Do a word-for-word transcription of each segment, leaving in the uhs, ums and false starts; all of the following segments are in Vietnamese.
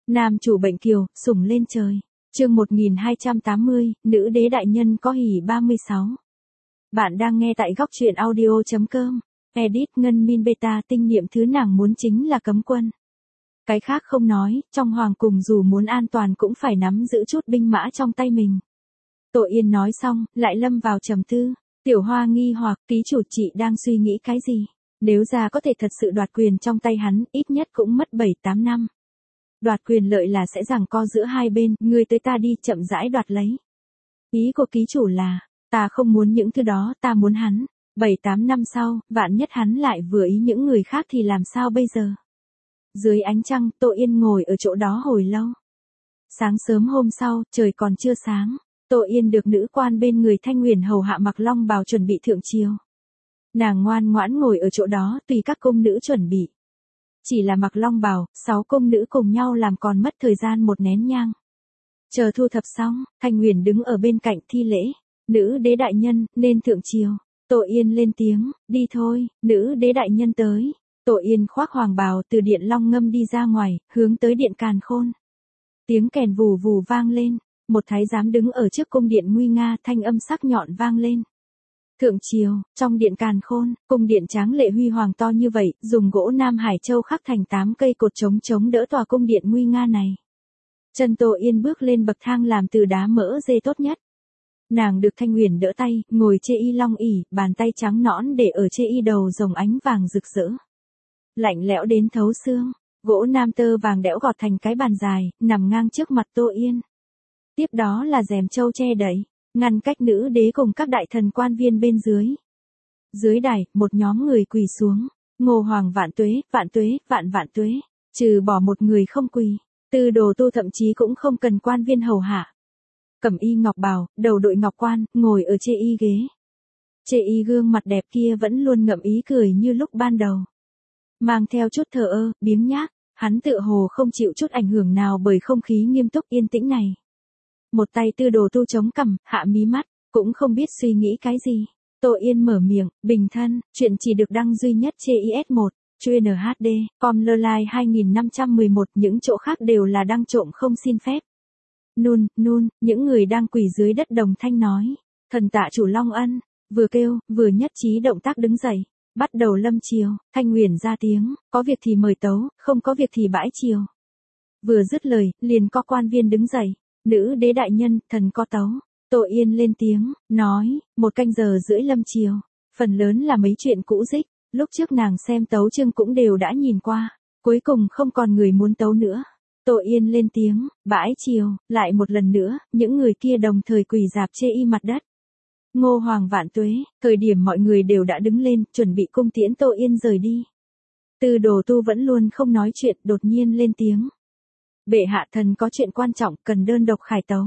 Nam chủ bệnh kiều, sủng lên trời. Chương một nghìn hai trăm tám mươi, nữ đế đại nhân có hỉ ba mươi sáu. Bạn đang nghe tại góc truyện audio chấm com. Edit Ngân Min Beta tinh niệm thứ nàng muốn chính là cấm quân. Cái khác không nói, trong hoàng cung dù muốn an toàn cũng phải nắm giữ chút binh mã trong tay mình. Tổ Yên nói xong, lại lâm vào trầm tư. Tiểu Hoa nghi hoặc, ký chủ chị đang suy nghĩ cái gì? Nếu ra có thể thật sự đoạt quyền trong tay hắn, ít nhất cũng mất bảy tám năm. Đoạt quyền lợi là sẽ giằng co giữa hai bên, ngươi tới ta đi, chậm rãi đoạt lấy. Ý của ký chủ là, ta không muốn những thứ đó, ta muốn hắn. bảy tám năm sau, vạn nhất hắn lại vừa ý những người khác thì làm sao bây giờ? Dưới ánh trăng, Tô Yên ngồi ở chỗ đó hồi lâu. Sáng sớm hôm sau, trời còn chưa sáng, Tô Yên được nữ quan bên người Thanh Huyền hầu hạ mặc long bào chuẩn bị thượng triều. Nàng ngoan ngoãn ngồi ở chỗ đó tùy các cung nữ chuẩn bị. Chỉ là mặc long bào, sáu cung nữ cùng nhau làm còn mất thời gian một nén nhang. Chờ thu thập xong, Thanh Huyền đứng ở bên cạnh thi lễ. Nữ đế đại nhân, nên thượng triều. Tô Yên lên tiếng, đi thôi, nữ đế đại nhân tới. Tô Yên khoác hoàng bào từ điện long ngâm đi ra ngoài, hướng tới điện Càn Khôn. Tiếng kèn vù vù vang lên, một thái giám đứng ở trước cung điện nguy nga, thanh âm sắc nhọn vang lên. Thượng triều, trong điện Càn Khôn, cung điện tráng lệ huy hoàng to như vậy, dùng gỗ Nam Hải Châu khắc thành tám cây cột chống chống đỡ tòa cung điện nguy nga này. Chân Tô Yên bước lên bậc thang làm từ đá mỡ dê tốt nhất. Nàng được Thanh Huyền đỡ tay, ngồi chê y long ỷ, bàn tay trắng nõn để ở chê y đầu rồng ánh vàng rực rỡ. Lạnh lẽo đến thấu xương, gỗ nam tơ vàng đẽo gọt thành cái bàn dài, nằm ngang trước mặt Tô Yên. Tiếp đó là rèm châu che đậy, ngăn cách nữ đế cùng các đại thần quan viên bên dưới. Dưới đài, một nhóm người quỳ xuống, Ngô Hoàng vạn tuế, vạn tuế, vạn vạn tuế, trừ bỏ một người không quỳ, Tư Đồ Tu thậm chí cũng không cần quan viên hầu hạ. Cẩm y ngọc bào, đầu đội ngọc quan, ngồi ở chê y ghế. Chê y gương mặt đẹp kia vẫn luôn ngậm ý cười như lúc ban đầu. Mang theo chút thờ ơ, biếng nhác, hắn tựa hồ không chịu chút ảnh hưởng nào bởi không khí nghiêm túc yên tĩnh này. Một tay Tư Đồ Tu chống cằm, hạ mí mắt, cũng không biết suy nghĩ cái gì. Tô Yên mở miệng, bình thân, chuyện chỉ được đăng duy nhất trên i ét một, chuyên en hát đê, com lơ lai hai nghìn năm trăm mười một, những chỗ khác đều là đăng trộm không xin phép. Nun, nun, những người đang quỳ dưới đất đồng thanh nói. Thần tạ chủ Long Ân, vừa kêu, vừa nhất trí động tác đứng dậy. Bắt đầu lâm triều, Thanh Huyền ra tiếng, có việc thì mời tấu, không có việc thì bãi triều. Vừa dứt lời, liền có quan viên đứng dậy. Nữ đế đại nhân, thần có tấu. Tô Yên lên tiếng, nói, một canh giờ rưỡi lâm triều. Phần lớn là mấy chuyện cũ dích, lúc trước nàng xem tấu chương cũng đều đã nhìn qua. Cuối cùng không còn người muốn tấu nữa. Tô Yên lên tiếng, bãi triều, lại một lần nữa, những người kia đồng thời quỳ rạp chê y mặt đất. Ngô Hoàng vạn tuế, thời điểm mọi người đều đã đứng lên, chuẩn bị cung tiễn Tô Yên rời đi. Tư Đồ Tu vẫn luôn không nói chuyện, đột nhiên lên tiếng. Bệ hạ thần có chuyện quan trọng, cần đơn độc khải tấu.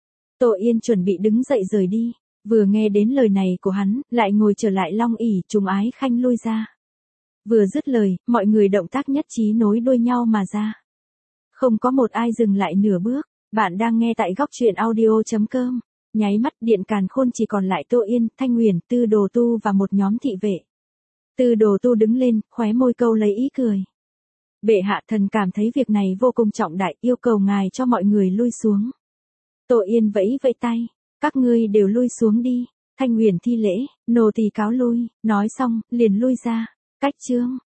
Tô Yên chuẩn bị đứng dậy rời đi, vừa nghe đến lời này của hắn, lại ngồi trở lại long ỷ, trùng ái khanh lui ra. Vừa dứt lời, mọi người động tác nhất trí nối đuôi nhau mà ra. Không có một ai dừng lại nửa bước. Bạn đang nghe tại góc truyện audio chấm com. Nháy mắt điện Càn Khôn chỉ còn lại Tô Yên, Thanh Huyền, Tư Đồ Tu và một nhóm thị vệ. Tư Đồ Tu đứng lên, khóe môi câu lấy ý cười. Bệ hạ thần cảm thấy việc này vô cùng trọng đại, yêu cầu ngài cho mọi người lui xuống. Tô Yên vẫy vẫy tay, các ngươi đều lui xuống đi. Thanh Huyền thi lễ, nô tỳ cáo lui, nói xong, liền lui ra. Cách chương.